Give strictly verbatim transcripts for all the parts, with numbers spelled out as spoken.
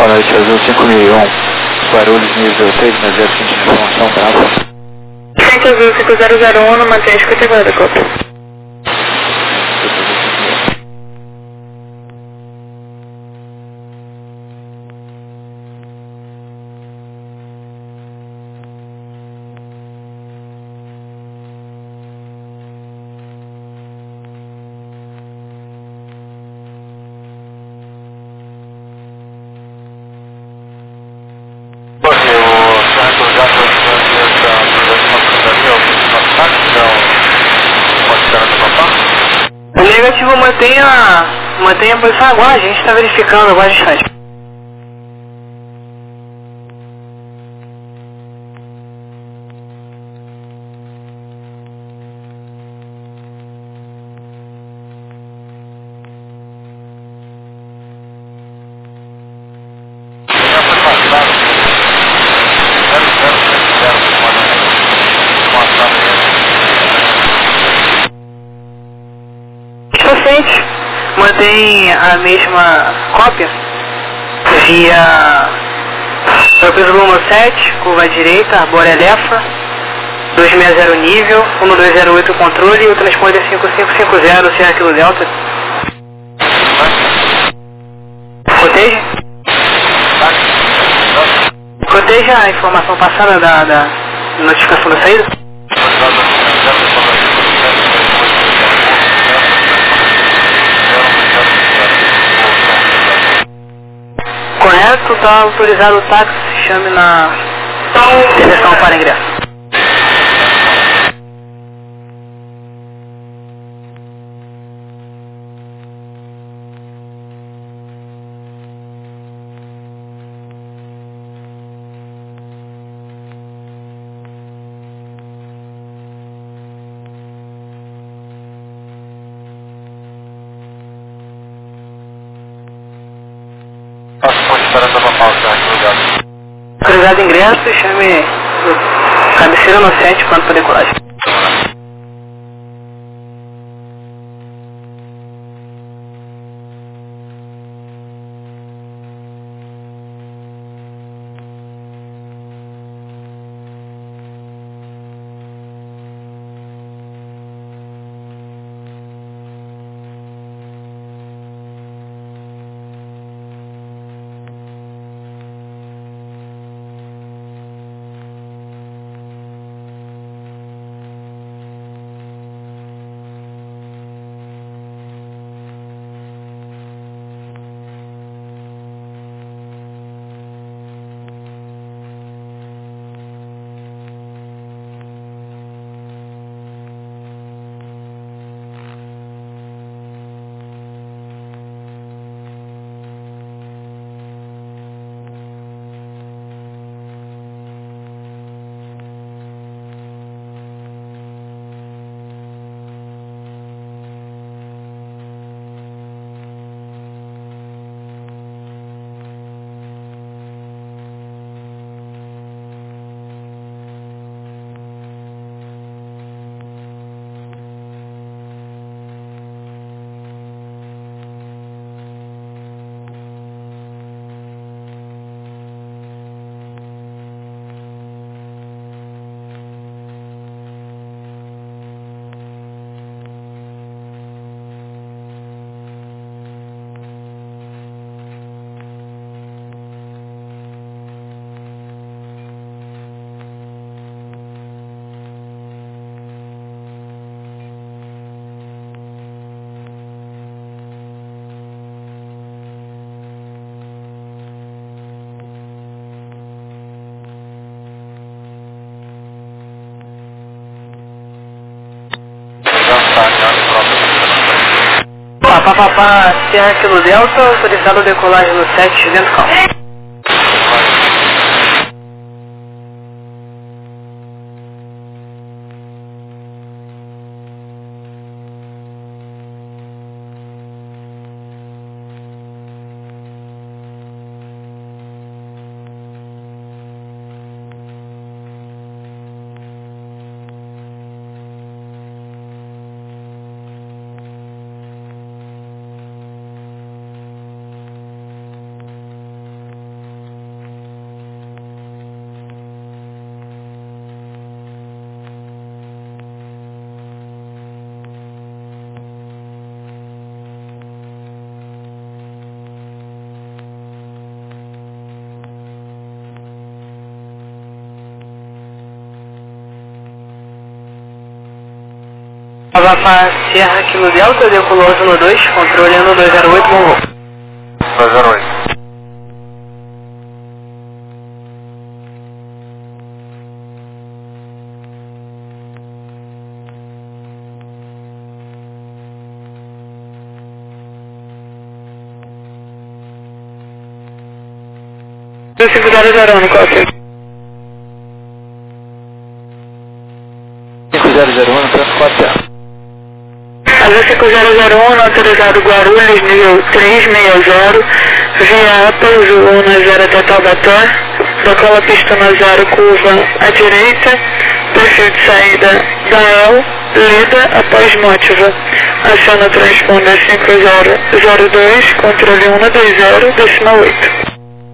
Norte Azul cinco mil e um, Guarulhos nível três mil zero cinco de informação, Bravo. Frente Azul cinco zero zero um, mantenha a escuta agora, cópia. O negativo mantenha, mantenha a posição agora, a gente está verificando agora distante. Mantém a mesma cópia via Aeroporto Luma sete, curva à direita, Arbórea Lefa, dois seis zero nível, um dois zero oito controle e o transponder cinco cinco cinco zero, Sierra Kilo Delta. Proteja? Proteja a informação passada da, da notificação da saída? Correto, está autorizado o táxi, chame na direção para ingresso. Autorizado ingresso, chame cabeceira no sete, pronto para decolagem. Papapá, Sierra Kilo Delta, autorizado a decolagem no sete, dentro calmo. Alfa Sierra Kilo Delta, decolouso no dois, controle no dois zero oito, bom voo. dois zero oito. cinco zero zero um, cópia. cinco zero zero um, tanto cópia. Azul cinco zero zero um, autorizado Guarulhos, nível trezentos e sessenta, via APA, Zulu um zero até Taubaté, decola pista no zero, curva à direita, perfil de saída da E L, Leda após Mótiva. Aciona transponder cinco zero zero dois, controle um no dois zero, decimal oito.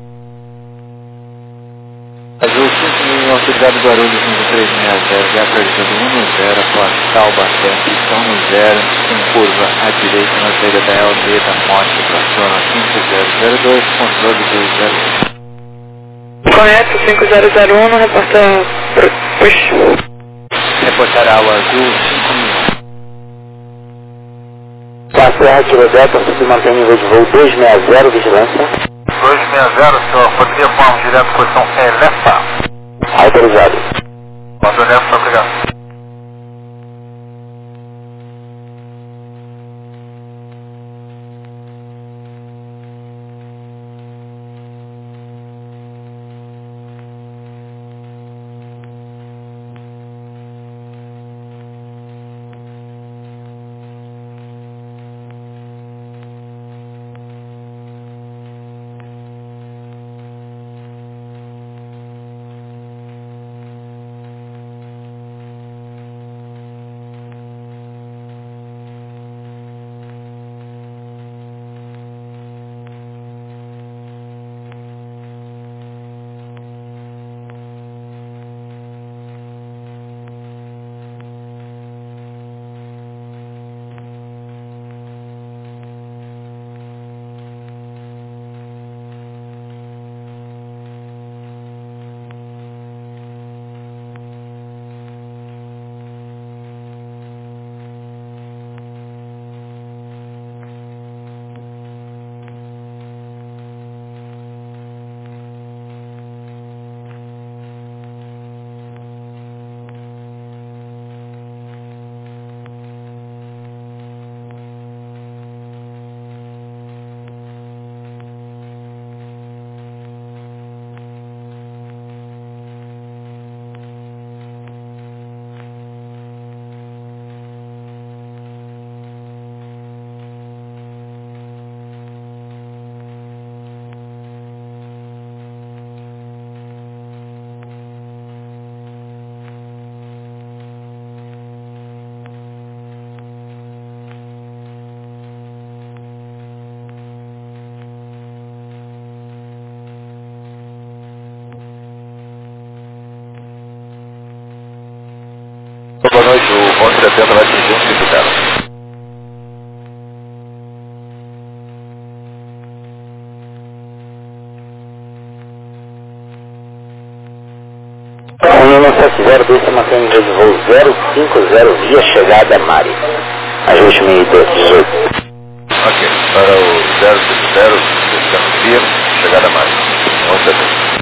Azul cinco mil, autorizado Guarulhos, nível três seis zero, já acreditando um no zero, após Taubaté, pistão no zero, em curva à direita na saída da E L, Leda, Mótiva, zona cinco zero zero dois, controle dois zero oito. Correto, cinco zero zero um, reporta push. Reportar ao Azul cinco mil. Serra Kilo Delta, se mantém nível de voo dois seis zero, vigilância. dois seis zero, senhor, poderia pôr direto posição Elefa. Autorizado. Quando Elefa, obrigado. Boa noite, o onze setenta vai atingir um cinco zero. um sete zero dois se mantém nível de voo zero cinco zero via chegada Mari. Ajuste mil e dezoito. Ok, para o zero cinco zero, estamos via, chegada Mari. onze setenta.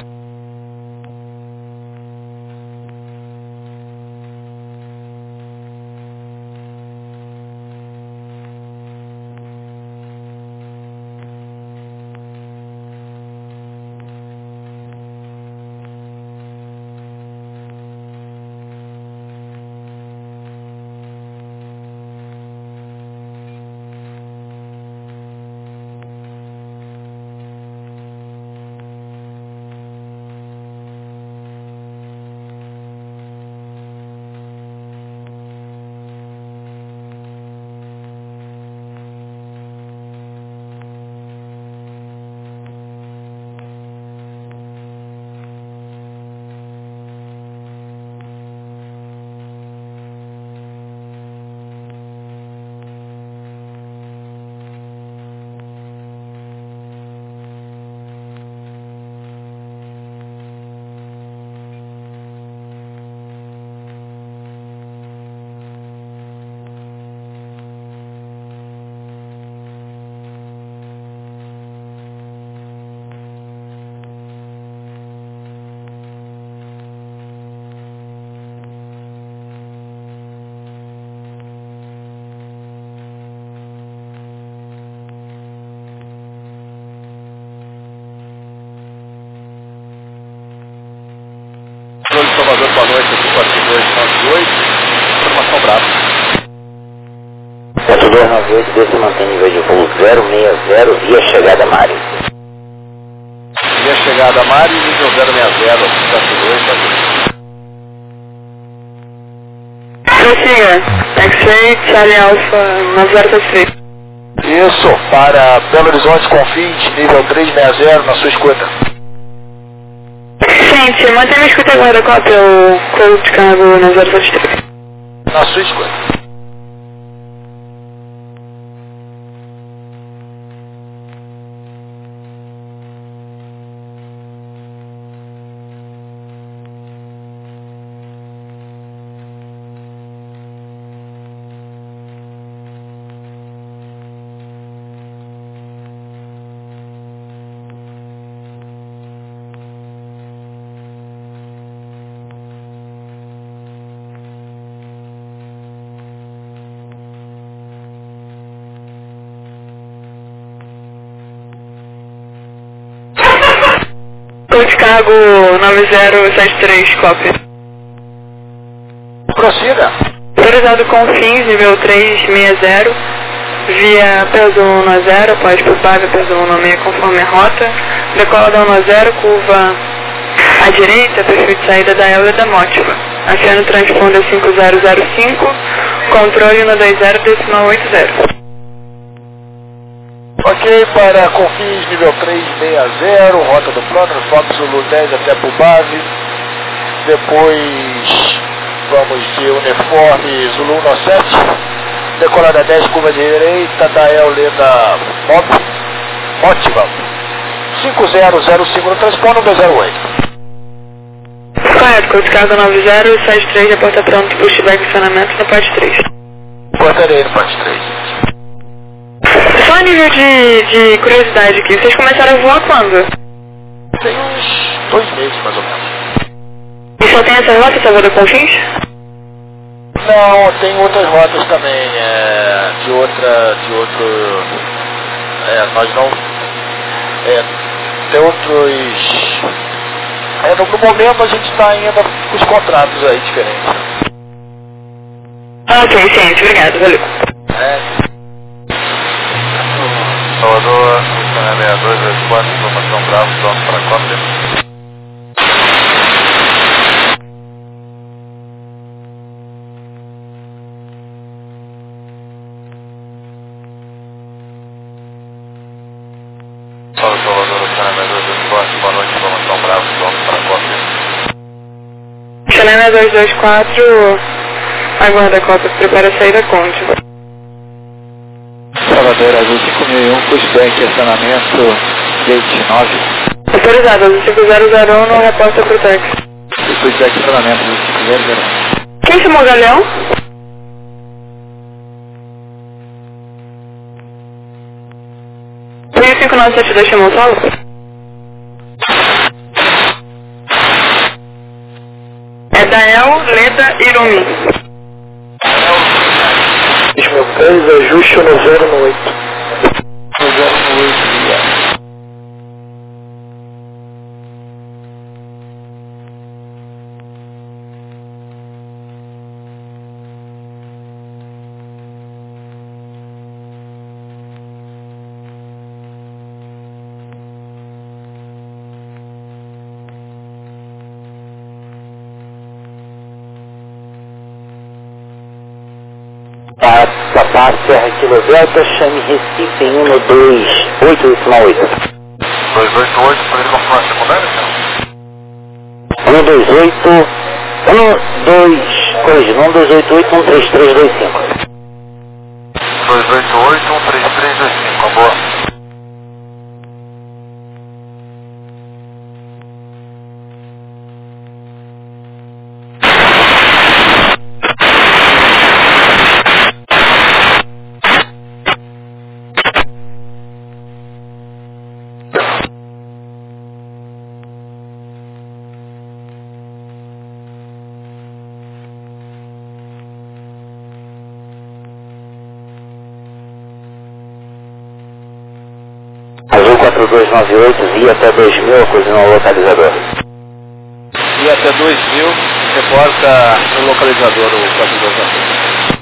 boa noite, aqui quatro dois nove oito, informação Bravo. quatro dois nove oito, D C mantém nível de voo zero seis zero, via chegada Mari. Via chegada Mari, nível zero seis zero, quatro dois nove oito. Prossiga, X-Ray, Charlie Alpha, nove zero sete três. Isso, para Belo Horizonte Confins, nível três seis zero, na sua escuta. Gente, mantém a escuta agora, cópia o Colt Cargo nove zero sete três. Na sua escuta. Colt Cargo nove zero sete três, cópia. Prossiga. Autorizado Confins, nível três seis zero, via peso um zero, após por vaga peso um seis conforme a rota, decola da um zero, curva à direita, perfil de saída da Elda da Mótiva. Aciona transponder cinco zero zero cinco, controle no dois zero decimal oito zero. Ok, para Confins, nível três seis zero, rota do plano, Fox Zulu dez até Pubave. Depois vamos de uniforme Zulu sete, decolada dez, curva direita, da Leda Mótiva. cinco zero zero cinco no transponder, dois zero oito. Correto, Colt Cargo nove zero sete três, já porta pronto, pushback e acionamento no parte três. Cortarei no parte três. Só a nível de, de curiosidade aqui, vocês começaram a voar quando? Tem uns dois meses, mais ou menos. E só tem essa rota, essa rota Confins? Não, tem outras rotas também, é, de outra, de outro, é, nós não, é, tem outros, é, no, no momento a gente está ainda com os contratos aí diferentes. Ah, ok, ciente, obrigado, valeu. É. Salvador, seis dois oito quatro, informação Bravo, pronto para a cópia. Salvador, seis dois oito quatro, boa noite, informação Bravo, pronto para a cópia. Selena dois dois quatro, aguarda a cópia, prepara a saída, conte. Salvador Azul cinco mil e um, pushback, acionamento gate nove. Autorizado, Azul cinco zero zero um, não reporta pro táxi. Pushback, acionamento Azul cinco zero zero um. Quem chamou o Galeão? três cinco nove sete dois chamou o solo? É Dael, Leda e Irumi. Meu três, ajuste no zero no oito. No zero no oito, yeah. Papá Serra Kilo Delta, chame Recife em um dois oito decimal oito. dois oito oito, poderia confirmar a secundária, então? um dois oito, um dois, corrigindo, um dois oito oito, um três três dois cinco. dois oito oito, um três três dois cinco, boa. Azul quatro dois nove oito, via até dois mil, cozinha o localizador. Via até dois mil, reporta no localizador o quatro dois zero.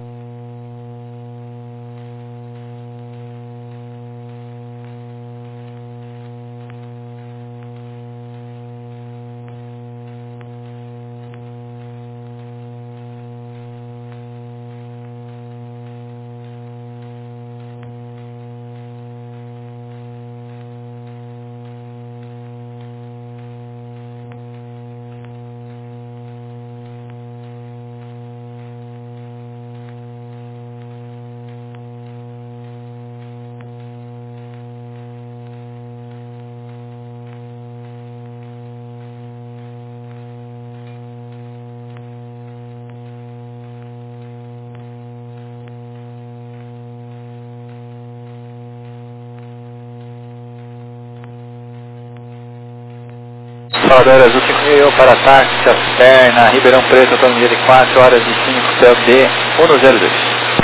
Salvador Azul cinco mil para táxi, Perna, Ribeirão Preto, autonomia de quatro horas e cinco, C L D um zero dois.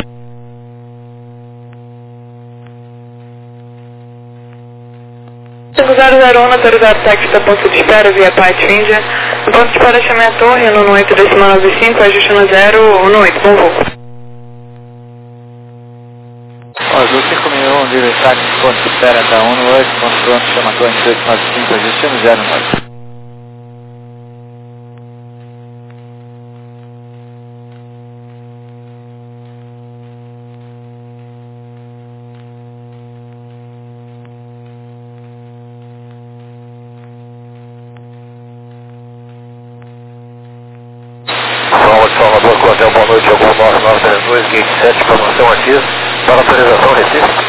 cinco zero zero um, autorizado táxi da ponto de espera via Pátio Índia. O ponto de espera chama a torre, no oito decimal nove cinco, ajuste no zero, no oito, bom voo. Azul cinco mil um, livre táxi, ponto de espera da um oito, ponto pronto, chama a torre oito nove cinco, ajuste no zero nove. Salvador, Cordel, boa noite, algum nove nove três dois, gate sete, programação ativa, para autorização Recife.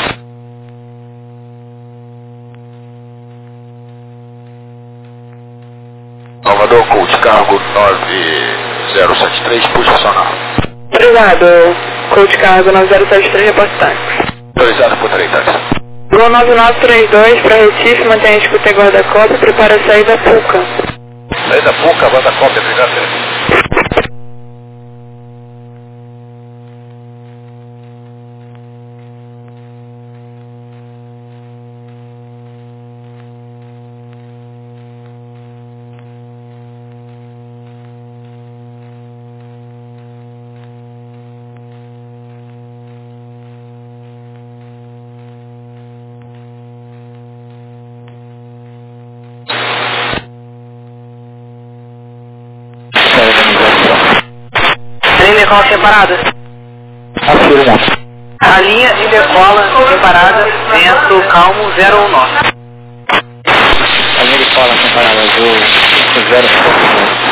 Salvador, Coach Cargo nove zero sete três, puxa sonar. Autorizado, Coach Cargo nove zero sete três, reporte táxi. Autorizado por três táxi. Gol nove nove três dois para Recife, mantenha a escuta e guarda a cópia, prepara a saída Puca. Saída Puca, guarda a cópia, obrigado, Felipe. Linha de decola separada. Afirma. A linha de decola separada, vento calmo zero um nove. A linha de cola separada azul cinco zero cinco.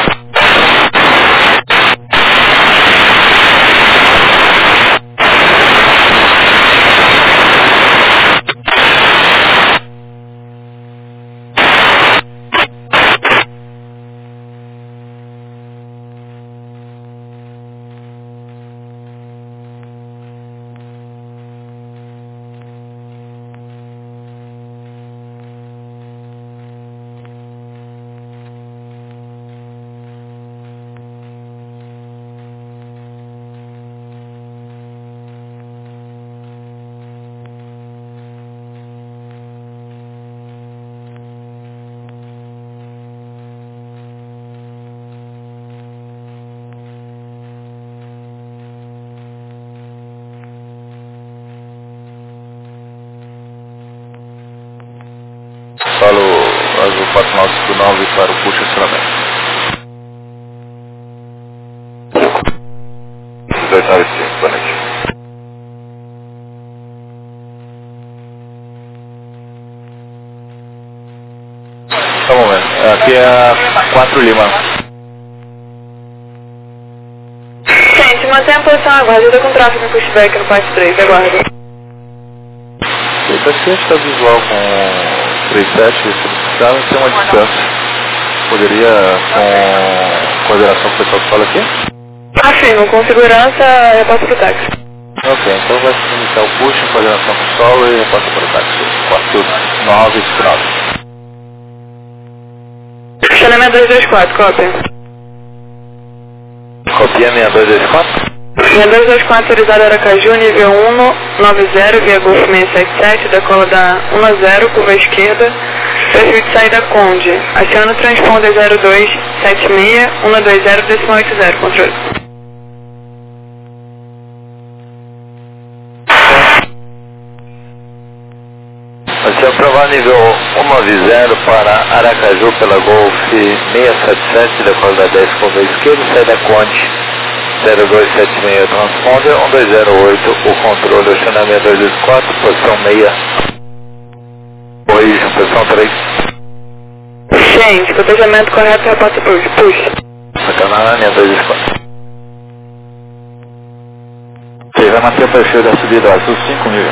Falo azul quatro nove cinco nove para o puxa acionamento. dois nove cinco, boa noite. Só um momento, aqui é a quatro Lima. Gente, mantenha a posição agora, ajuda com tráfego no pushback no parte três, aguarda. Esse aqui está visual com três sete, se precisar, tem uma distância. Poderia, com coordenação com o pessoal que fala aqui? Afirmo, com segurança, repasso pro táxi. Ok, então vai iniciar o push, coordenação com o solo e repasso para o táxi. quatro nove cinco nove. Chanamento dois dois quatro, cópia. Copia seis dois dois quatro. seis dois dois quatro, autorizado Aracaju, nível um nove zero, via Golf seiscentos e setenta e sete, decola da um a zero, curva esquerda, Perfil de saída Conde. Aciona o transponder zero dois sete seis um dois zero decimal oito zero, controle. Você aprovar nível cento e noventa para Aracaju pela Golf seiscentos e setenta e sete, decola da dez com dois esquerdo, saída Conde zero dois sete seis, transponder um dois zero oito, o controle Oceana seis dois dois quatro, posição seis. Oi, posição três. Gente, cotejamento correto, repórter push. Push. Sacanagem, seis dois dois quatro. Você vai manter o perfil da subida azul cinco mil.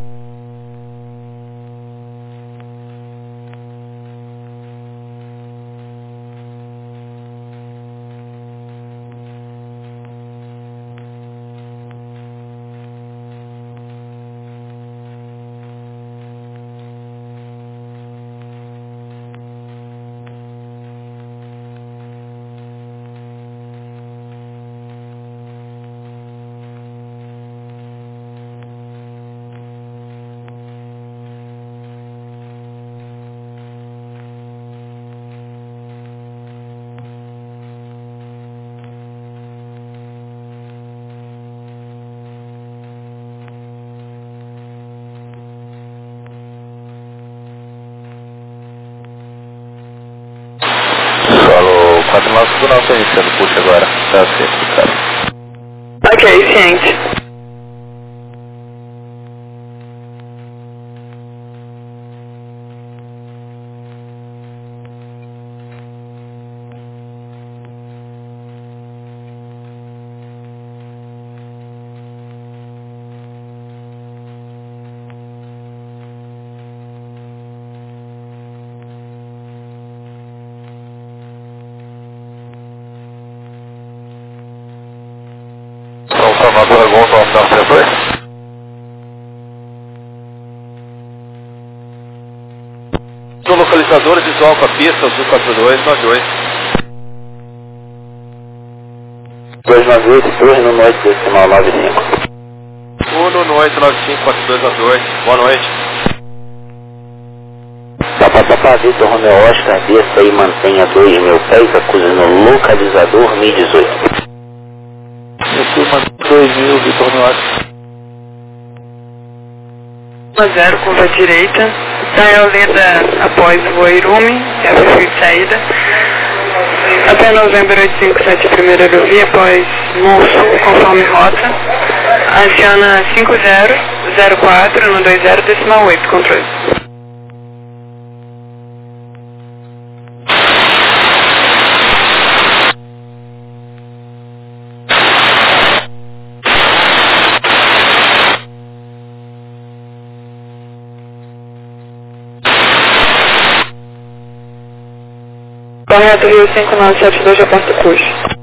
quatro nove cinco não, estou iniciando o push agora. Tá certo, cara. Ok, ciente. Salvador Golf Alfa trinta e dois. Sou localizador visual com a pista azul quatro dois nove oito. dois nove oito, dois no noite decimal nove cinco. um no oito nove cinco quatro dois nove oito. Boa noite. Tapa Tapa Vitor Romeo Oscar, desça e mantenha dois mil pés, acusa no localizador M I dezoito. dois mil, Vitor Norte. um zero, curva à direita. Dial Leda após o Oirume, é a perfil de saída. Até novembro oito cinco sete, a primeira aerovia, após Monsul, conforme rota. Aciona cinco zero zero quatro um dois zero decimal oito, controle. Correto, Rio cinco nove sete dois, reporta push.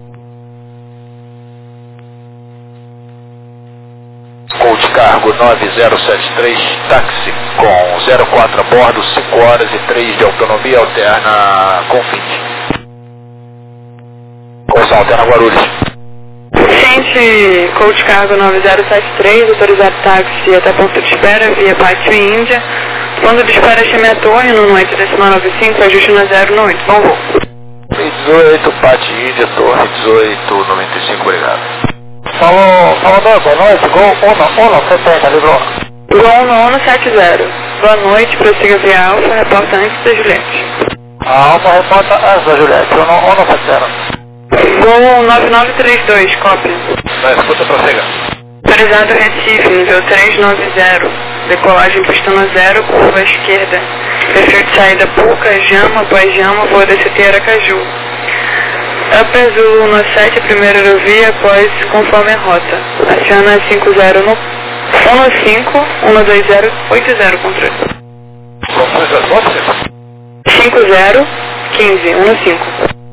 Coach Cargo nove zero sete três, táxi com zero quatro a bordo, cinco horas e três de autonomia, alterna com vinte. Coção, alterna Guarulhos. Ciente, Coach Cargo nove zero sete três, autorizado táxi até ponto de espera, via Pátio Índia. Ponto de espera Chame a Torre, no oito decimal nove cinco, ajuste na zero no oito. Bom voo. dezoito, Pátio Índia, Torre dezoito, noventa e cinco, obrigado. Falou, Salvador, boa noite, Gol um um setenta, livrou. Gol um um sete zero. Boa noite, prossiga via Alfa, reporta antes da Juliette. A Alfa reporta antes da Juliette, um um sete zero. Gol nove nove três dois, cópia. Na escuta, prossiga. Autorizado Recife, nível trezentos e noventa. Decolagem pistona zero, curva à esquerda. Perfil de saída Puca, Jama, após Jama, voo D C T Aracaju. Upper Zulu um sete, primeira aerovia, após conforme a rota. Aciona cinco zero no um cinco um dois zero oito zero, controle. Profissões das motos? cinco zero quinze um cinco.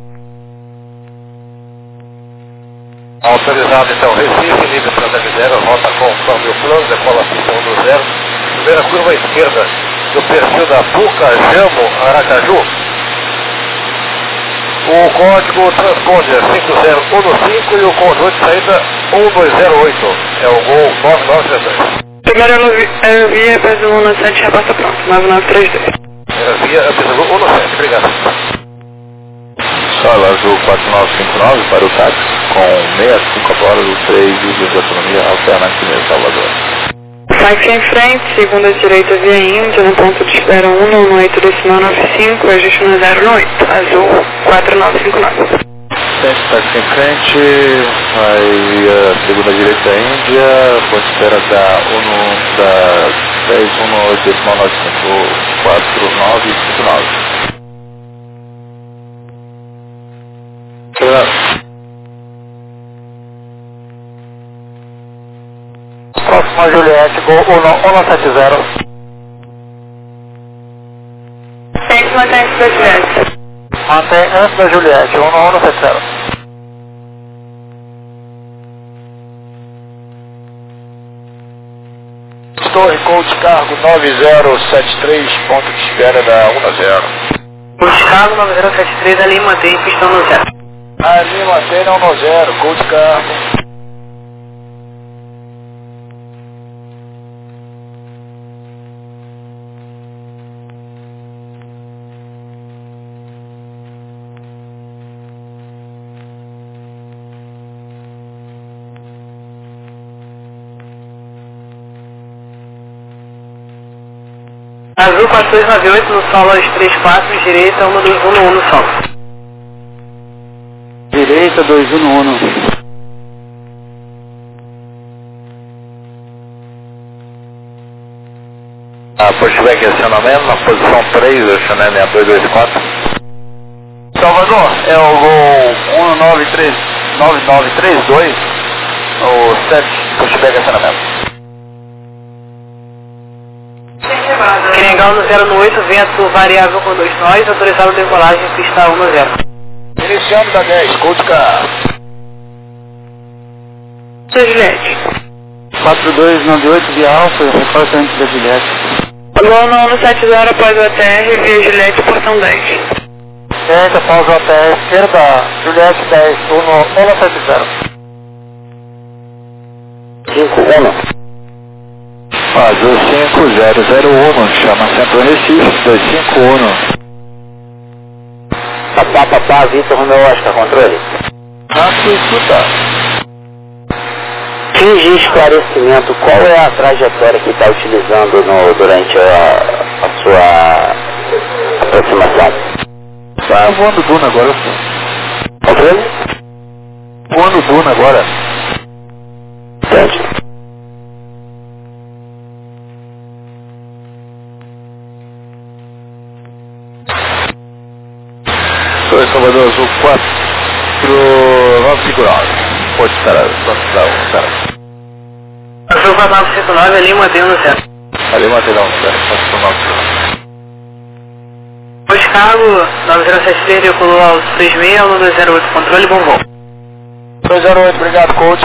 Autorizado então, Recife, nível trinta zero, rota conforme o plano, decola pista um do zero. Primeira curva à esquerda do perfil da Puca, Jamo, Aracaju. O código transponder cinco zero um cinco e o conjunto de saída um dois zero oito. É o Gol nove nove três dois. Primeira aerovia, Brasil um sete, reporta pronto, nove nove três dois. via pista azul um nove sete, obrigado. Sala azul quatro nove cinco nove para o táxi, com sessenta e cinco a bordo, três dias de autonomia, alternativa Salvador. Táxi em frente, segunda direita via Índia, no ponto de espera um no oito decimal nove cinco, ajuste no zero no oito, azul quatro nove cinco nove. Sente táxi em frente, vai via segunda direita Índia, ponto de espera da um da dez um no oito decimal nove cinco, quatro nove cinco nove. Próxima Juliette, Gol um nove sete zero. Sempre mantém esse da Juliette. Mantém antes da Juliette, um nove sete zero. Torre Coach Cargo nove zero sete três, ponto de espera da um a zero. Coach Cargo nove zero sete três, ali mantém pistão no zero. Ali mantém um no zero, Coach Cargo. Azul quatro dois nove oito no solo aos três quatro, direita um dois um no um no solo. Direita dois um no um. A pushback acionamento na posição três, acionamento seis dois dois quatro. Salvador, é o Gol um nove três nove nove três dois, o sete, pushback acionamento. Querengal no zero no oito, vento variável com dois nós, autorizado decolagem, pista um no zero. Iniciando da dez, Coach Cargo. Sua Juliette. quatro dois nove oito via Alfa, reforça antes da Juliette. Gol no um sete zero após o A T R, via Juliette, portão dez. Sente após o A T R, esquerda, Juliette dez, um nove sete zero. cinco um. Azul cinco zero zero um, chama Centro Recife, dois cinco um. Papá, papá, Vitor Romeu Oscar, controle. Rápido escuta. Fins de esclarecimento, qual é a trajetória que está utilizando no, durante a, a sua aproximação? Tá voando Duna agora. Controle? Voando Duna agora. Entendi. Sou Salvador Azul quatro nove cinco nove. Pode estar, pode estar, Azul quatro nove cinco nove, ali mantém no zero. ali mantém não, quatro nove cinco nove. Coach Cargo nove zero sete três, decolou aos três seis, um dois zero oito, controle, bom voo. dois zero oito, obrigado, Coach.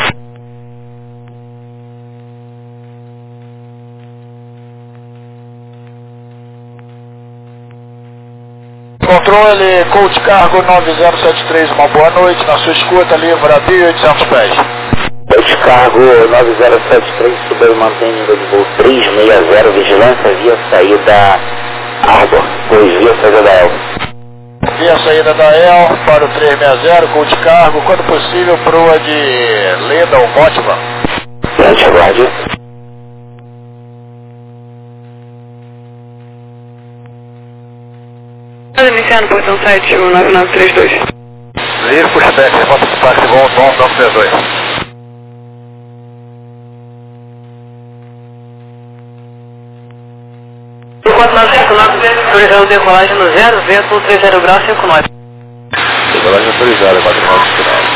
Controle, Coach Cargo nove zero sete três, uma boa noite, na sua escuta, livra mil e oitocentos pés. Coach Cargo nove zero sete três, suba e mantém nível de voo três seis zero, vigilância via saída Arbor, dois via saída da El. Via saída da El para o três seis zero, Coach Cargo, quando possível, proa de Leda ou Motiva. Frente, aguarde. Iniciando portão sete, um nove nove três dois. Livre pushback, resposta de táxi, voo nove nove três dois. quatro nove cinco nove, autorizado decolagem no zero, vento três zero grau cinco nove. Decolagem autorizada, quatro nove cinco nove.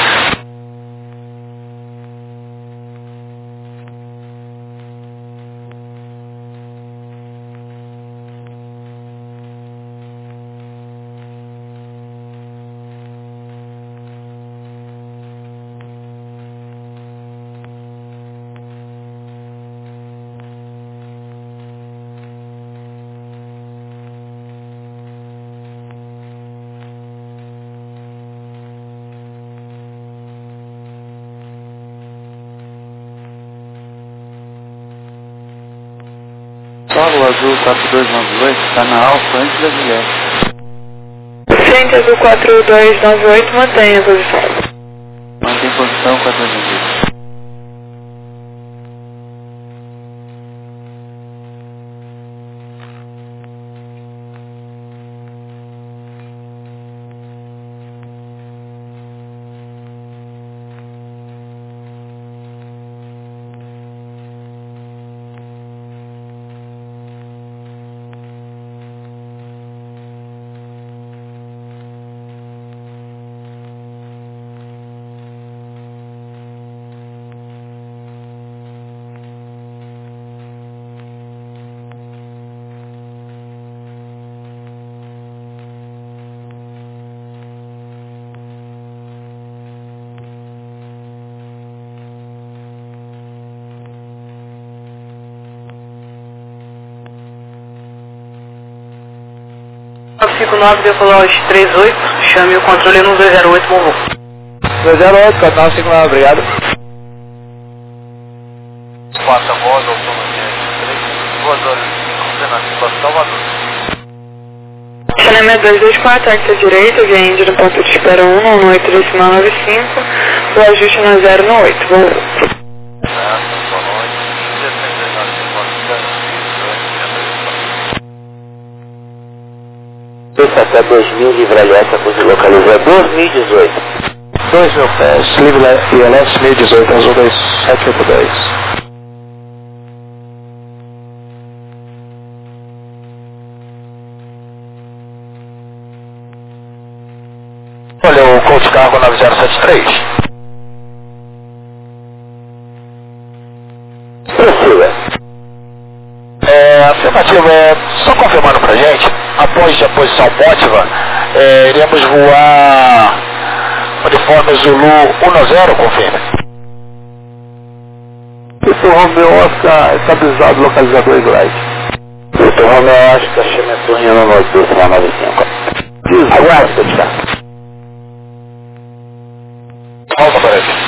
Paulo, azul quatro dois nove oito, está na Alfa antes da Juliette. Frente azul quatro dois nove oito, mantenha a posição. Mantém posição quatro dois nove oito. nove cinco nove, Decolage três oito, chame o controle no dois zero oito, bom voo. dois zero oito, nove cinco nove, obrigado. quatro modo, três, voador, coordenação Salvador. Chalemé dois dois quatro, acta direita, via Índia no ponto de espera um, no oito decimal nove cinco, o ajuste no zero no oito, bom voo. Até dois mil, livre L S, acuse localizador dois mil e dezoito. dois mil pés, livre L S dois mil e dezoito, azul dois sete oito dez. Olha o Coach Cargo nove zero sete três. Prossiga. É, afirmativa, é, só confirmando pra gente, após a posição Motiva, é, iremos voar uniforme Zulu um zero, confirme. Vitor Romeu Oscar, estabilizado, localizador Glide. Vitor Romeu Oscar, Chemetunha no nosso decimal nove cinco. Aguarde, Coach Cargo. Volta para ele.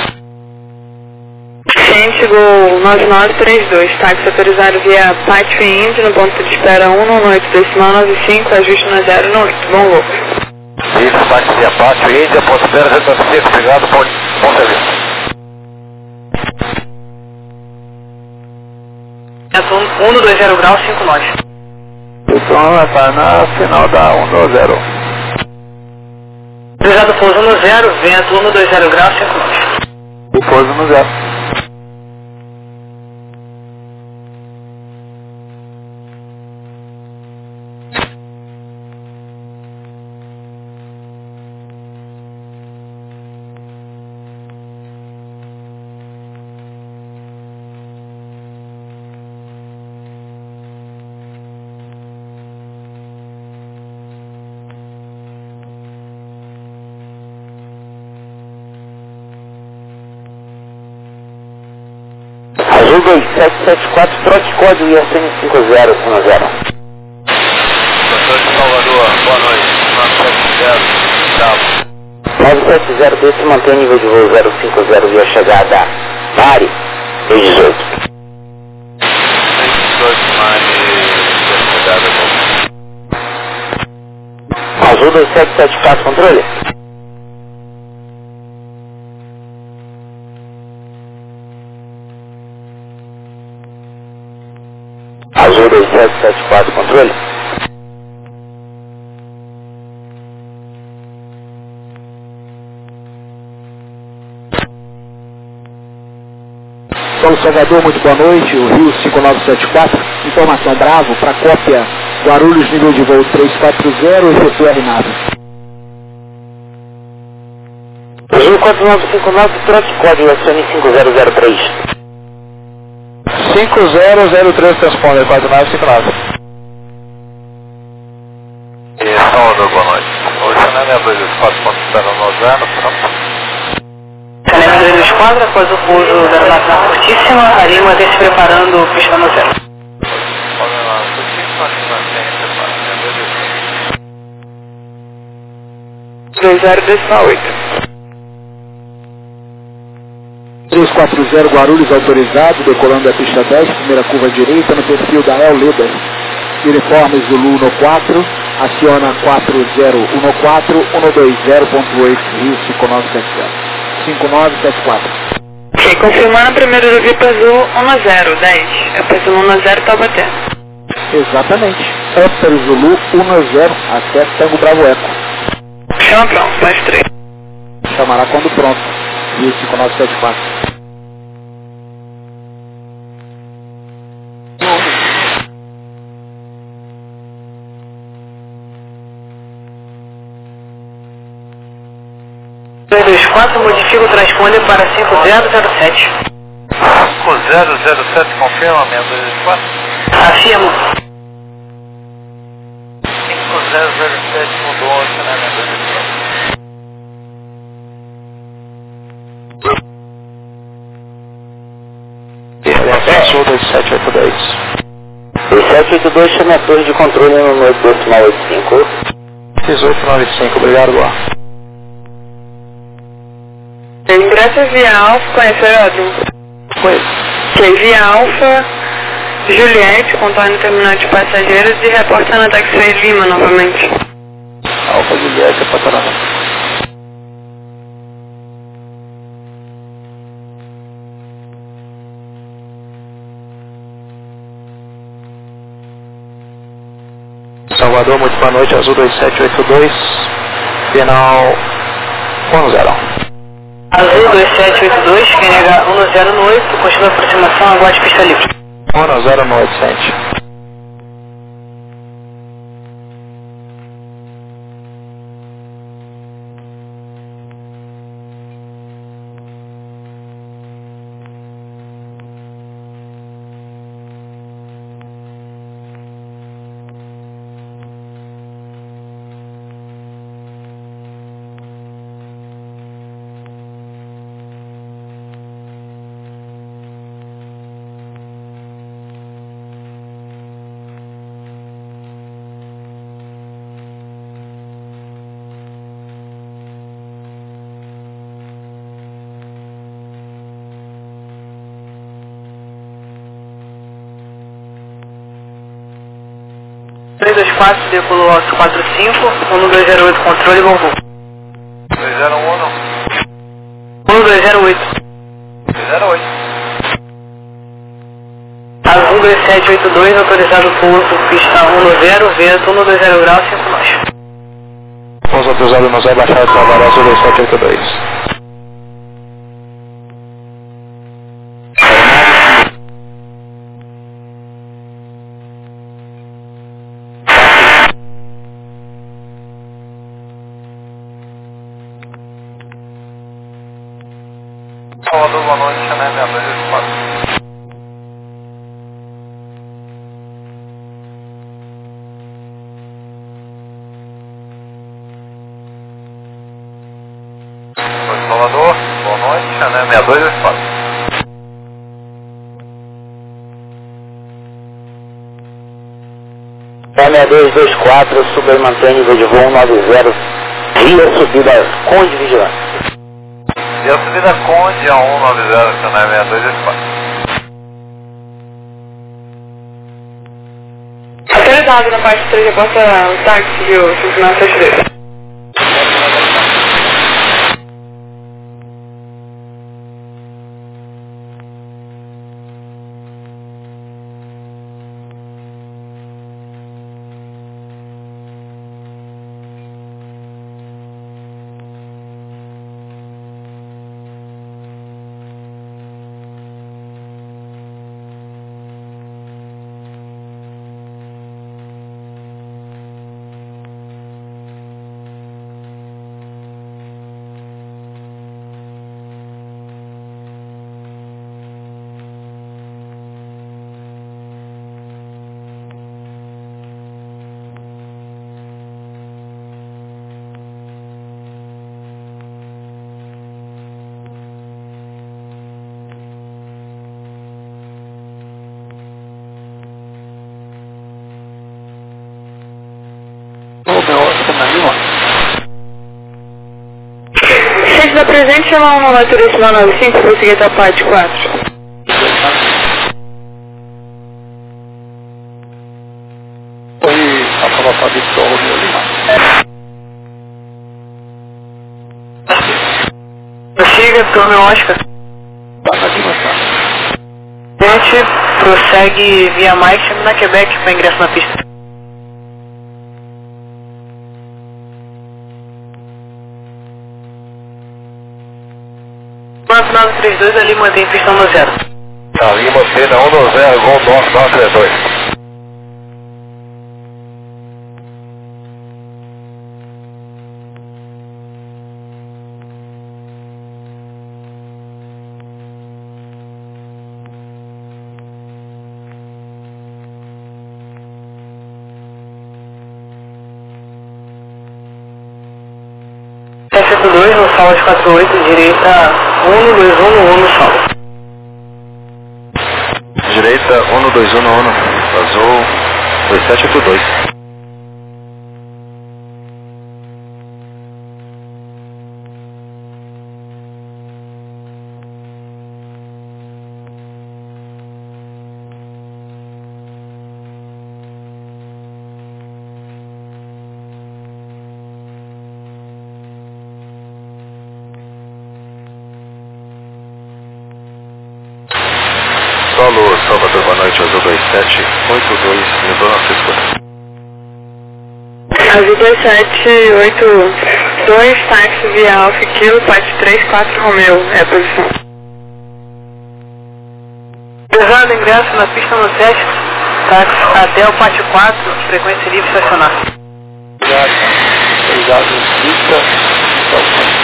Frente Gol nove nove três dois, táxi autorizado via Pátio Índio no ponto de espera um, no oito decimal nove cinco, ajuste no zero no oito, bom voo. Isso, táxi via Pátio Índia, ponto zero zero cinco, obrigado, bom, bom serviço. um no dois zero grau, cinco nove. Então está na final da um zero. Cruzado pouso um zero, vento um no dois zero grau, cinco nove. O pouso no zero. Azul dois sete sete quatro, trote código I S N cinco zero um zero. Doutor de Salvador, boa noite. nove sete zero, Galo. nove sete zero, desse mantém nível de voo zero cinco zero via chegada Mari, dois dezoito. seis dezoito, Mari, via chegada bom. Azul dois sete sete quatro, controle. Azul dois sete sete quatro, controle. Paulo Salvador, muito boa noite, o Rio cinco nove sete quatro, informação Bravo, para cópia Guarulhos, nível de voo três quatro zero, efetua R nave. Azul quatro nove cinco nove, trote código I S N cinco zero zero três. cinco zero zero três, transponder quatro nove cinco nove. E Salvador, boa noite. Hoje a Neve dois quatro ponto zero nove zero, Chalemé dois dois quatro, após o pouso da aeronave curtíssima, a Lima vem se preparando, pista no zero. dois zero decimal oito. três quatro zero Guarulhos autorizado, decolando da pista dez, primeira curva direita no perfil da El Leda. Uniforme Zulu no quatro, aciona quatro zero um quatro um dois zero ponto oito, Rio cinco nove sete zero. cinco nove sete quatro. Ok, confirmando, primeiro do V I P Azul um zero dez, é o Zulu um zero Taubaté. Exatamente, Upper Zulu um zero, até Tango Bravo Eco. Chama pronto, mais três. Chamará quando pronto, Rio cinco nove sete quatro. dois dois quatro, modifica o transponder para cinco zero zero sete. cinco zero zero sete, confirma, minha dois dois quatro. Afirmo. cinco zero zero sete, mudou ontem, né, minha dois dois quatro. Passou dois sete oito dois. dois sete oito dois, chama a torre de controle no oito oito nove cinco. dezoito nove cinco, obrigado, Boa. Ingresso via Alfa, conhece o aeródromo? Conheço. Ok, via Alfa, Juliette, contorno terminal de passageiros e reporta na Taxway Lima novamente. Alfa Juliette, Patarana. Salvador, muito boa noite, Azul dois sete oito dois, final um zero. Azul dois sete oito dois, quem nega um zero no oito, continua a aproximação, aguarde pista livre. um zero no oitocentos. três dois quatro, decolou alto quatro cinco, um dois zero oito, controle, bom voo. dois zero um, não. um dois zero oito. dois zero oito. Azul dois sete oito dois, autorizado pouso, pista um zero, vento um dois zero grau, cinco nós. Pouso autorizado no Zé Baixada de Salvador, Azul dois sete oito dois. Salvador, boa noite, né, minha dois dois quatro. Oi, Salvador, boa noite, né, minha dois dois quatro. seis dois dois quatro, suba e mantém nível de voo um nove zero, via subida Conde Vigilância. E a subida Conde a um nove zero, né, minha dois dois quatro. Autorizado na parte três, reporta o táxi, viu? cinco nove sete três. Gente, dá pra gente chamar uma altura decimal nove cinco para conseguir até a parte quatro? Foi a colocar de solo ali. Prossiga, turno Oscar. Tá na dimensão. A gente prossegue via Mike na Quebec para ingresso na pista. nove três dois ali mantém pistão no zero. Ali mantém na um no zero, gol nove nove três dois. sete oito dois no solo de quatro oito, direita um dois um um no solo. Direita um dois um um, vazou dois sete oito dois. Solo, Salvador, boa noite, azul dois sete oito dois, lembrou na sua escuta. Azul dois sete oito dois, táxi via Alfa Kilo, parte três quatro Romeu, é a posição. Pesado ingresso na pista no sete, táxi até o pátio quatro, frequência livre estacionar. Obrigado, obrigado, pista.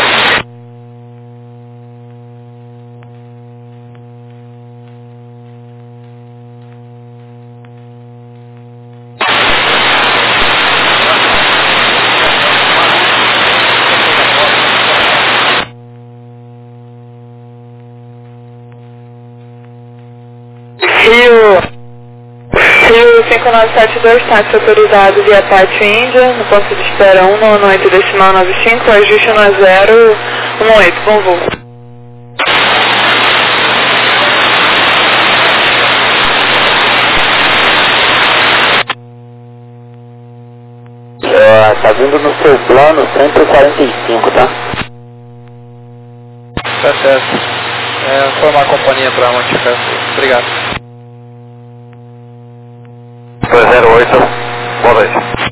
Rio, Rio cinco nove sete dois, táxi autorizado via Pátio Índia, no ponto de espera um nove oito decimal nove cinco, ajuste no zero um oito, bom voo. É, tá vindo no seu plano cento e quarenta e cinco, tá? Tá certo. É, formar a companhia para modificar isso. Obrigado. dois zero oito, boa noite.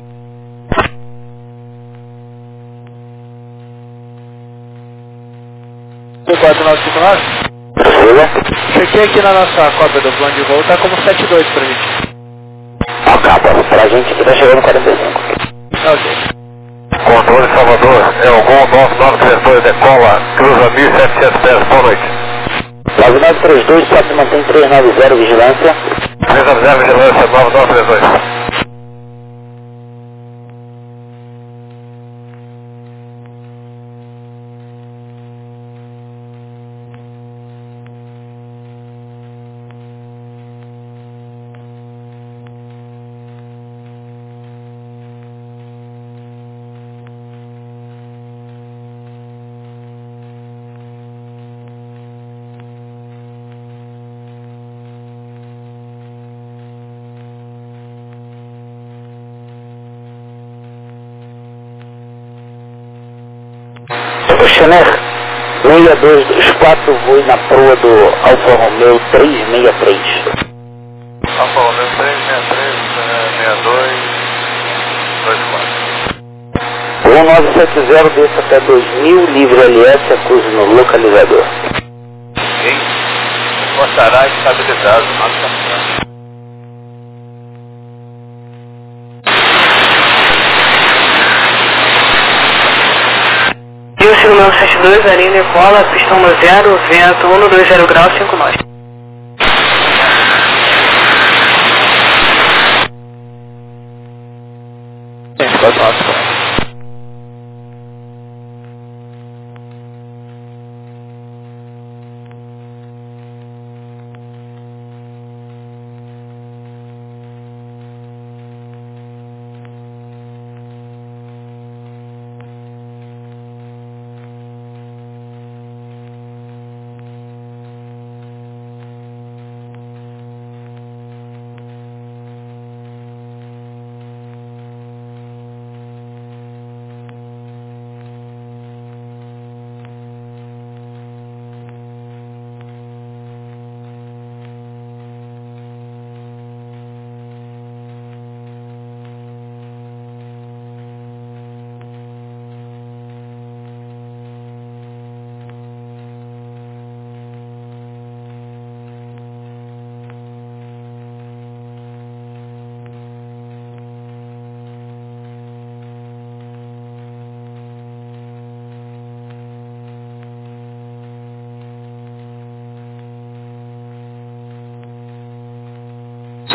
quatro nove cinco nove? Chequei aqui na nossa cópia do plano de voo, tá como sete dois pra gente. Acaba, pra gente que tá chegando quarenta e cinco. Ok. Controle Salvador, é o gol nove nove três dois, decola, cruza mil e setecentos pés, boa noite. nove nove três dois, sobe e mantém três nove zero, vigilância. três nove zero, vigilância, nove nove três dois. O Chanel seis dois dois quatro, voe na proa do Alfa Romeo trezentos e sessenta e três. Alfa Romeo trezentos e sessenta e três, sessenta e dois, dois quatro. um nove sete zero, desça até dois mil, livre L S, acuse no localizador. Sim, mostará estabilizado, nossa. Rio cinco nove sete dois, alinha decola, pistão no zero, vento um dois zero grau, cinco nove. Gente, quatro nove cinco nove.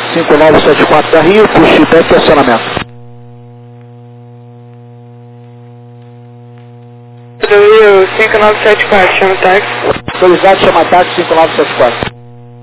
cinco nove sete quatro da Rio, puxe back e acionamento. Do Rio cinco nove sete quatro, chama táxi. Autorizado, chama táxi cinco nove sete quatro.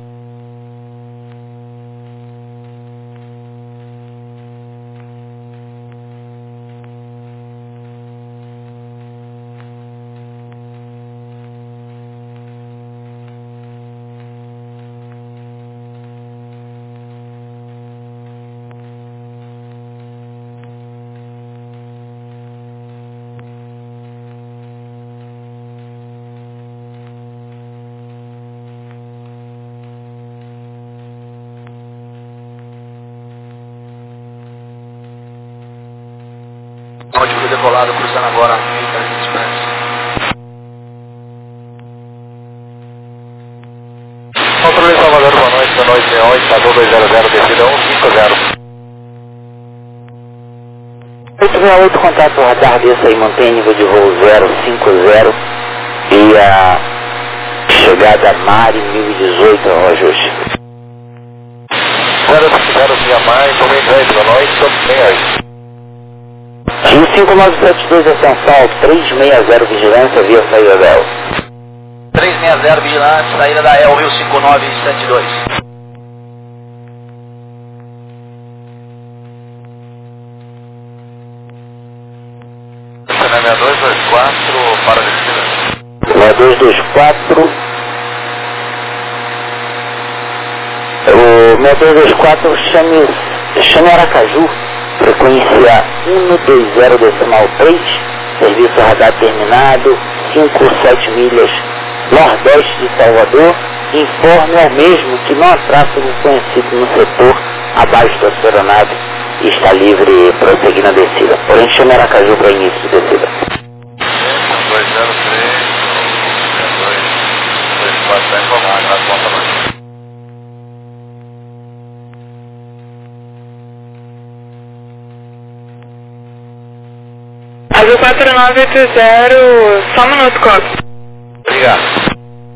Onde foi decolado, cruzando agora a mil trezentos metros. Controle Salvador, boa noite, boa noite, Leão, estador dois zero zero, descida um cinco zero. oito seis oito, contato radar, desça e mantém nível de voo zero cinco zero e a chegada Mari mil e dezoito, ao ajuste. zero cinco zero, via mais, um três, boa noite, todos bem aí. Rio cinco nove sete dois, atenção, três seis zero, vigilância, via saída da E L. três seis zero, vigilância, saída da E L, Rio cinco nove sete dois. seis dois dois quatro, para a descida. seis dois dois quatro. O seis dois dois quatro, chame, chame Aracaju, frequência um dois zero decimal três, serviço radar terminado, cinco sete milhas nordeste de Salvador. Informe ao mesmo que não há tráfego conhecido no setor abaixo da sua aeronave e está livre prosseguir na descida. Porém, chame Aracaju para início de descida. dois zero três, dois dois quatro, está informado, na ponta mais. Azul quatro nove oito zero, só um minuto, copy. Obrigado.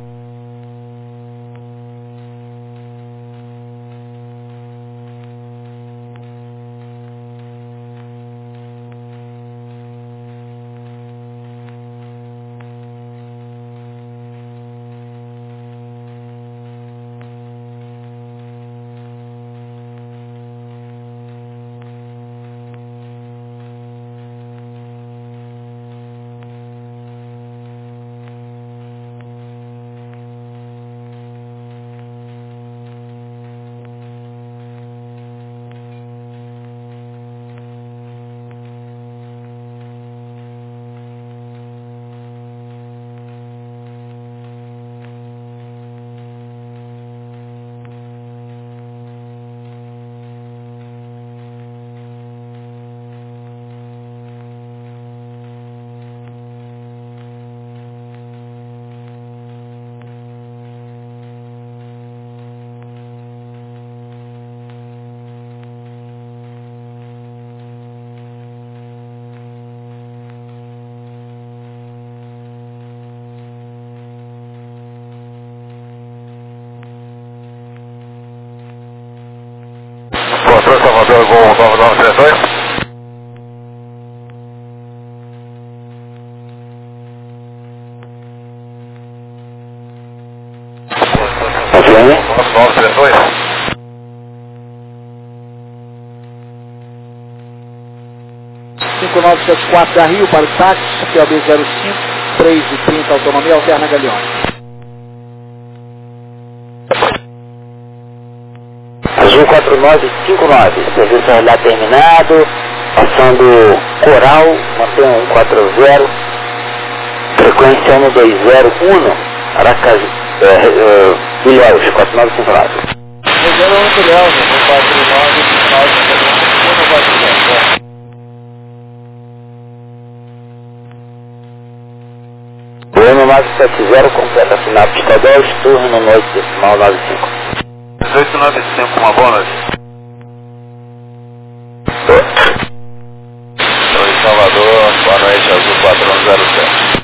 Controle Salvador, voo nove nove três dois. nove nove três dois. cinco nove sete quatro da Rio para o táxi, P O B zero cinco, três e trinta, autonomia alterna Galeões. Azul quatro nove cinco nove, serviço radar terminado, passando Coral, mantenha um quatro zero, frequência um dois zero um, Aracaju, é, é, Ilhéus, quatro nove cinco nove. zero um Ilhéus, quatro nove cinco nove, Bruno nove sete zero, completa final pista dois, turno noite decimal nove cinco. dezoito nove cinco, uma boa noite. Oi, Salvador, boa noite, Azul quatro um zero sete.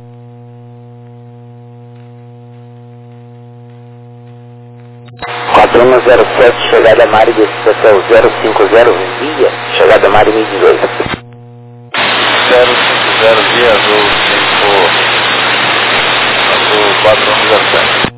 quatro Bruno zero sete, chegada Mari descida até o zero cinco zero, via, chegada Mari mil e dezoito. zero cinco zero, via azul cinco, azul quatro um zero sete.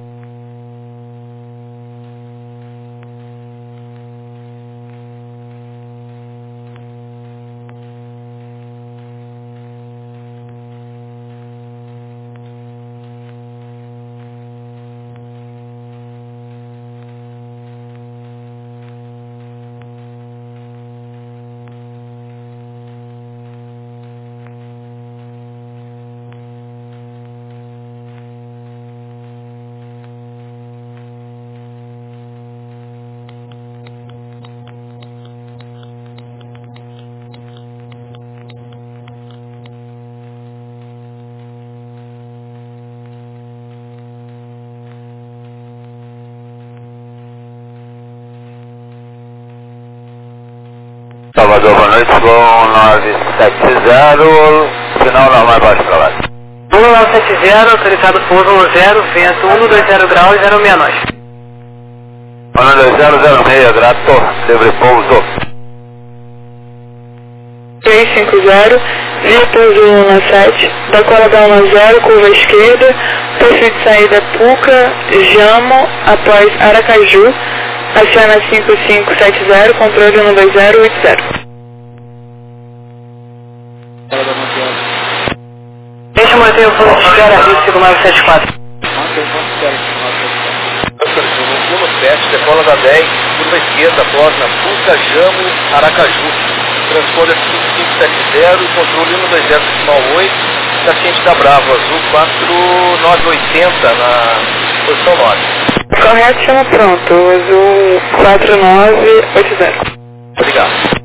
Salvador, boa noite, voo nove sete zero, final normal baixo para lá. um nove sete zero, autorizado pouso um zero, vento um dois zero graus, zero seis nós. um dois zero zero seis, grato, livre pouso. três cinco zero, via pouso um sete, da cola da um zero, curva esquerda, perfil de saída Puca, Jamo, após Aracaju, aciona cinco cinco sete zero, controle um dois zero oito zero. Deixa eu manter o fundo de espera, risco nove sete quatro. Pulo sete, decola da dez, curva esquerda, após na Puca, Jamo, Aracaju. Transponder cinco cinco sete zero, controle um dois zero oito, paciente da Bravo, azul quatro nove oitenta na posição nove. Correto, chama pronto, azul quatro nove oito zero. Obrigado.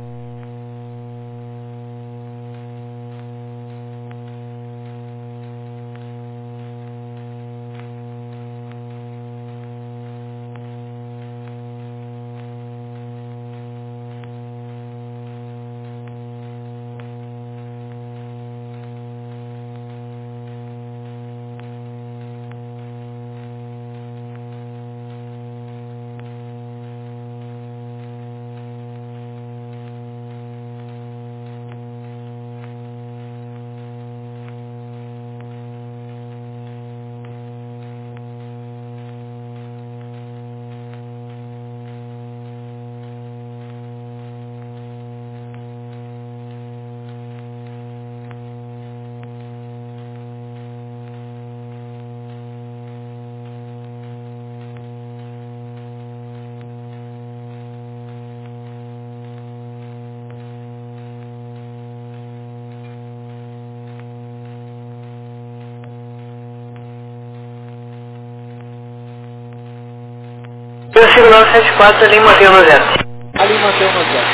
cinco nove sete quatro, ali mantém no zero. Ali mantém no zero.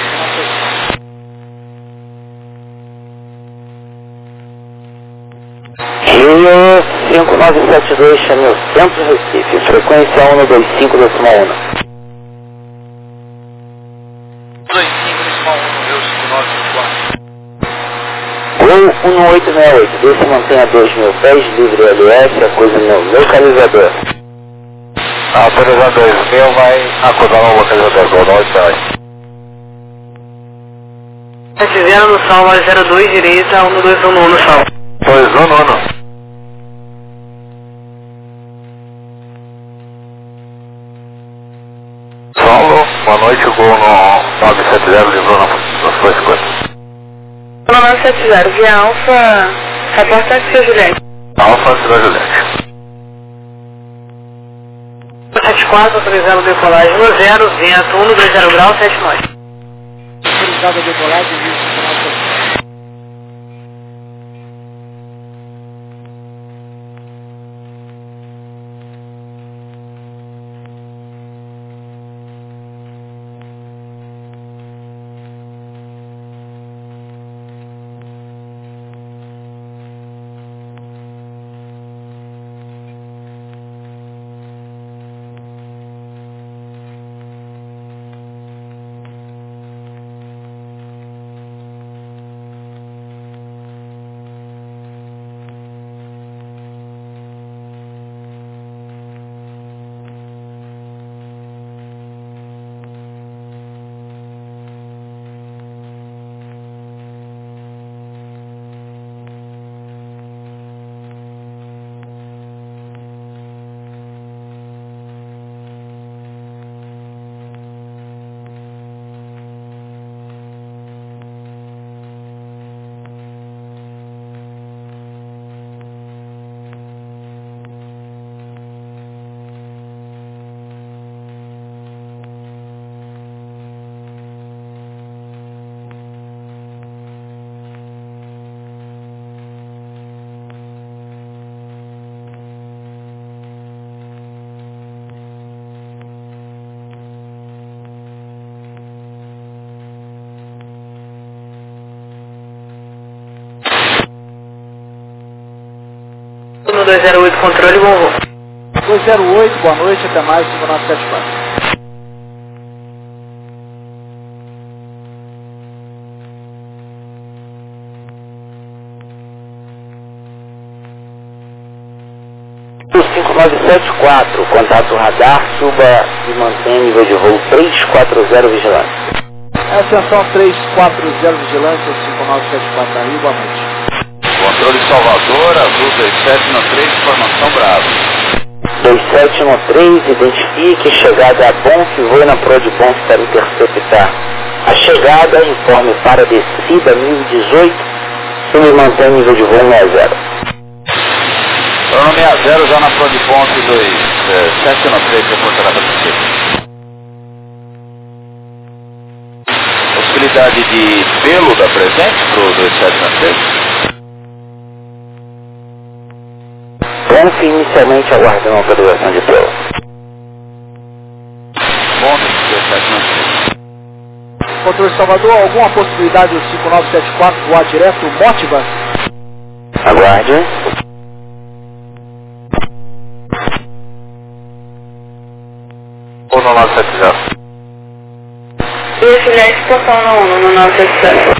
Rio cinco nove sete dois, chame o Centro Recife, frequência um dois cinco decimal um. dois cinco decimal um, meu cinco nove sete quatro. Gol um oito seis oito, desse mantenha dois mil pés, livre L S, acusa meu localizador. Autorizado dois mil, vai acusar o localizador, gol nove sete. sete zero no salvo, zero dois direita, um dois um no salvo. dois um nono. Saulo, boa noite, o gol no nove sete zero livrou nas suas coisas. nove sete zero, via Alfa, reporta que seja Juliette. Alfa, Cidade Juliette. sete quatro, autorizado decolagem no zero, vento um dois zero graus, sete nós. Autorizado a decolagem, risco final. um dois zero oito, controle, bom voo. dois zero oito, boa noite, até mais, cinco nove sete quatro. cinco nove sete quatro, contato radar, suba e mantém nível de voo três quatro zero vigilância. Atenção três quatro zero vigilância, cinco nove sete quatro aí, boa noite. Controle Salvador, azul dois sete no três, informação Bravo. dois sete no três, identifique chegada a Bonf, voe na proa de Bonf para interceptar. A chegada, informe para descida mil e dezoito, suba e mantém nível de voo seis zero. Trono seis zero já na proa de Bonf dois sete no três, reportará para descida. Possibilidade de pelo da presente para o dois sete no três? Bonf inicialmente aguardando a autorização de pelo. Bonf dois sete no três. Controle Salvador, alguma possibilidade do cinco nove sete quatro voar direto Motiva? Aguarde. Ou no nove sete zero. Dois filhotes, portão no um, no nove sete zero.